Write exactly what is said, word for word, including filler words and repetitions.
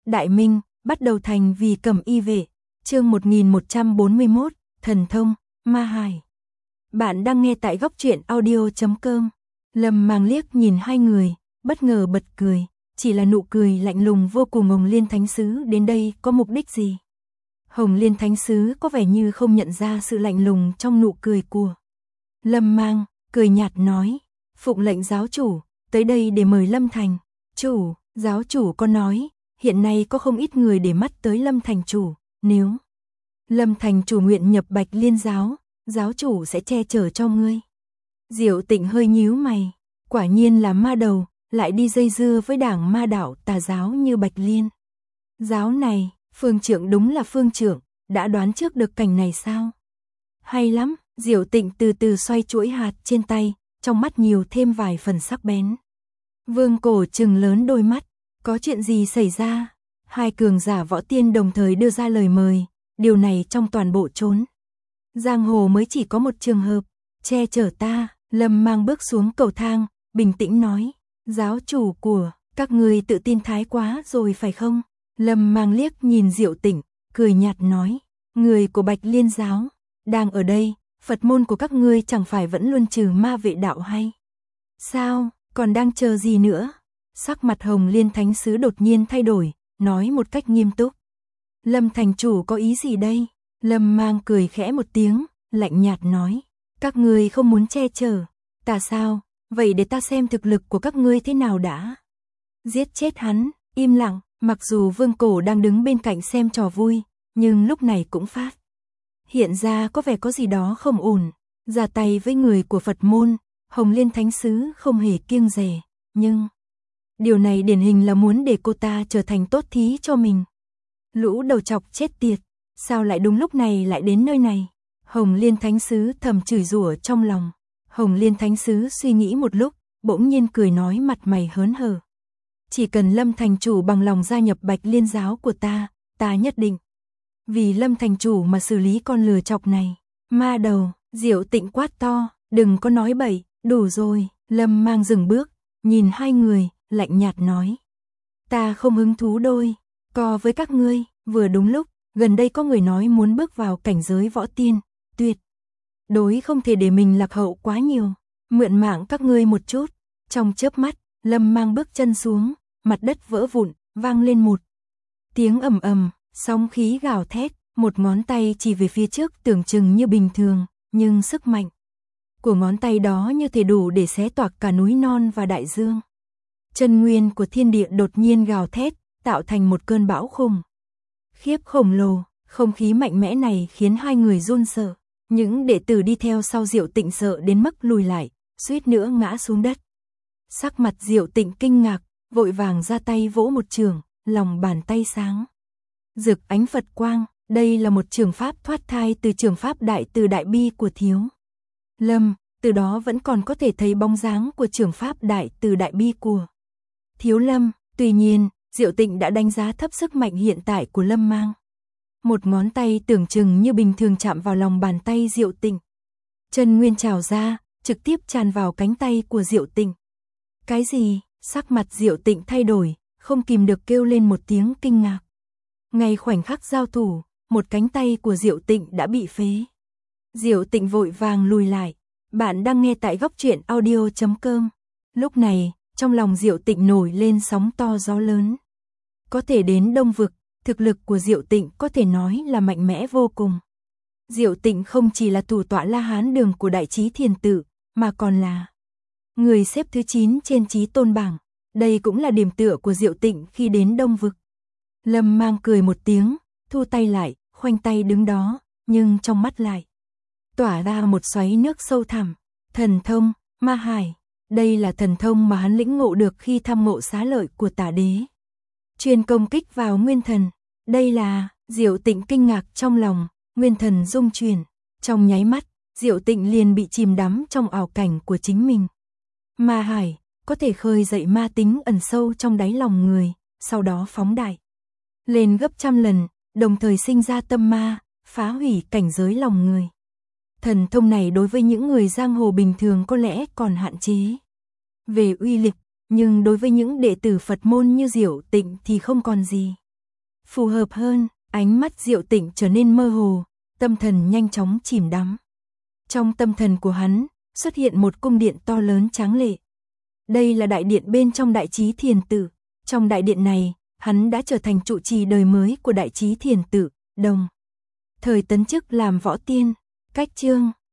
Đại Minh, bắt đầu thành vì Cẩm Y vệ, chương một nghìn một trăm bốn mươi mốt, thần thông, ma hải. Bạn đang nghe tại góc truyện audio chấm com. Lâm Mang liếc nhìn hai người, bất ngờ bật cười, chỉ là nụ cười lạnh lùng vô cùng. Hồng Liên Thánh Sứ đến đây có mục đích gì? Hồng Liên Thánh Sứ có vẻ như không nhận ra sự lạnh lùng trong nụ cười của Lâm Mang, cười nhạt nói, phụng lệnh giáo chủ, tới đây để mời Lâm Thành chủ. Giáo chủ có nói, hiện nay có không ít người để mắt tới Lâm Thành chủ, nếu Lâm Thành chủ nguyện nhập Bạch Liên giáo, giáo chủ sẽ che chở cho ngươi. Diệu Tịnh hơi nhíu mày, quả nhiên là ma đầu, lại đi dây dưa với đảng ma đạo tà giáo như Bạch Liên giáo này. Phương trưởng đúng là phương trưởng, đã đoán trước được cảnh này sao? Hay lắm, Diệu Tịnh từ từ xoay chuỗi hạt trên tay, trong mắt nhiều thêm vài phần sắc bén. Vương Cổ trừng lớn đôi mắt, có chuyện gì xảy ra? Hai cường giả võ tiên đồng thời đưa ra lời mời, điều này trong toàn bộ chốn giang hồ mới chỉ có một trường hợp, che chở ta. Lâm Mang bước xuống cầu thang, bình tĩnh nói, giáo chủ của các ngươi tự tin thái quá rồi phải không? Lâm Mang liếc nhìn Diệu Tịnh, cười nhạt nói, người của Bạch Liên giáo đang ở đây, Phật môn của các ngươi chẳng phải vẫn luôn trừ ma vệ đạo hay sao, còn đang chờ gì nữa? Sắc mặt Hồng Liên Thánh Sứ đột nhiên thay đổi, nói một cách nghiêm túc, Lâm thành chủ có ý gì đây? Lâm Mang cười khẽ một tiếng, lạnh nhạt nói, các ngươi không muốn che chở ta sao? Vậy để ta xem thực lực của các ngươi thế nào đã. Giết chết hắn. Im lặng. Mặc dù Vương Cổ đang đứng bên cạnh xem trò vui, nhưng lúc này cũng phát hiện ra có vẻ có gì đó không ổn. Ra tay với người của Phật môn, Hồng Liên Thánh Sứ không hề kiêng dè, nhưng điều này điển hình là muốn để cô ta trở thành tốt thí cho mình. Lũ đầu chọc chết tiệt, sao lại đúng lúc này lại đến nơi này? Hồng Liên Thánh Sứ thầm chửi rủa trong lòng. Hồng Liên Thánh Sứ suy nghĩ một lúc, bỗng nhiên cười nói mặt mày hớn hở. Chỉ cần Lâm thành chủ bằng lòng gia nhập Bạch Liên giáo của ta, ta nhất định vì Lâm thành chủ mà xử lý con lừa chọc này. Ma đầu, Diệu Tịnh quát to, đừng có nói bậy, đủ rồi. Lâm Mang dừng bước, nhìn hai người, lạnh nhạt nói, ta không hứng thú đôi co với các ngươi. Vừa đúng lúc, gần đây có người nói muốn bước vào cảnh giới võ tiên, tuyệt đối không thể để mình lạc hậu quá nhiều, mượn mạng các ngươi một chút. Trong chớp mắt, Lâm Mang bước chân xuống, mặt đất vỡ vụn, vang lên một tiếng ầm ầm, sóng khí gào thét, một ngón tay chỉ về phía trước tưởng chừng như bình thường, nhưng sức mạnh của ngón tay đó như thể đủ để xé toạc cả núi non và đại dương. Chân nguyên của thiên địa đột nhiên gào thét, tạo thành một cơn bão khủng khiếp khổng lồ. Không khí mạnh mẽ này khiến hai người run sợ. Những đệ tử đi theo sau Diệu Tịnh sợ đến mức lùi lại, suýt nữa ngã xuống đất. Sắc mặt Diệu Tịnh kinh ngạc, vội vàng ra tay vỗ một chưởng, lòng bàn tay sáng rực ánh Phật quang. Đây là một chưởng pháp thoát thai từ chưởng pháp Đại Từ Đại Bi của Thiếu Lâm, từ đó vẫn còn có thể thấy bóng dáng của chưởng pháp Đại Từ Đại Bi của Thiếu Lâm. Tuy nhiên, Diệu Tịnh đã đánh giá thấp sức mạnh hiện tại của Lâm Mang. Một ngón tay tưởng chừng như bình thường chạm vào lòng bàn tay Diệu Tịnh, chân nguyên trào ra, trực tiếp tràn vào cánh tay của Diệu Tịnh. Cái gì? Sắc mặt Diệu Tịnh thay đổi, không kìm được kêu lên một tiếng kinh ngạc. Ngay khoảnh khắc giao thủ, một cánh tay của Diệu Tịnh đã bị phế. Diệu Tịnh vội vàng lùi lại. Bạn đang nghe tại góc truyện audio chấm com. Lúc này, trong lòng Diệu Tịnh nổi lên sóng to gió lớn. Có thể đến Đông Vực, thực lực của Diệu Tịnh có thể nói là mạnh mẽ vô cùng. Diệu Tịnh không chỉ là thủ tọa La Hán đường của Đại Chí Thiền Tự, mà còn là người xếp thứ chín trên Chí Tôn bảng. Đây cũng là điểm tựa của Diệu Tịnh khi đến Đông Vực. Lâm Mang cười một tiếng, thu tay lại, khoanh tay đứng đó, nhưng trong mắt lại tỏa ra một xoáy nước sâu thẳm. Thần thông, ma hải. Đây là thần thông mà hắn lĩnh ngộ được khi tham ngộ xá lợi của Tả Đế. Chuyên công kích vào nguyên thần. Đây là, Diệu Tịnh kinh ngạc trong lòng, nguyên thần rung chuyển. Trong nháy mắt, Diệu Tịnh liền bị chìm đắm trong ảo cảnh của chính mình. Ma hải có thể khơi dậy ma tính ẩn sâu trong đáy lòng người, sau đó phóng đại lên gấp trăm lần, đồng thời sinh ra tâm ma, phá hủy cảnh giới lòng người. Thần thông này đối với những người giang hồ bình thường có lẽ còn hạn chế về uy lực, nhưng đối với những đệ tử Phật môn như Diệu Tịnh thì không còn gì phù hợp hơn, ánh mắt Diệu Tịnh trở nên mơ hồ, tâm thần nhanh chóng chìm đắm. Trong tâm thần của hắn, xuất hiện một cung điện to lớn tráng lệ. Đây là đại điện bên trong Đại Chí Thiền Tự. Trong đại điện này, hắn đã trở thành trụ trì đời mới của Đại Chí Thiền Tự, đồng thời tấn chức làm võ tiên. Cách chương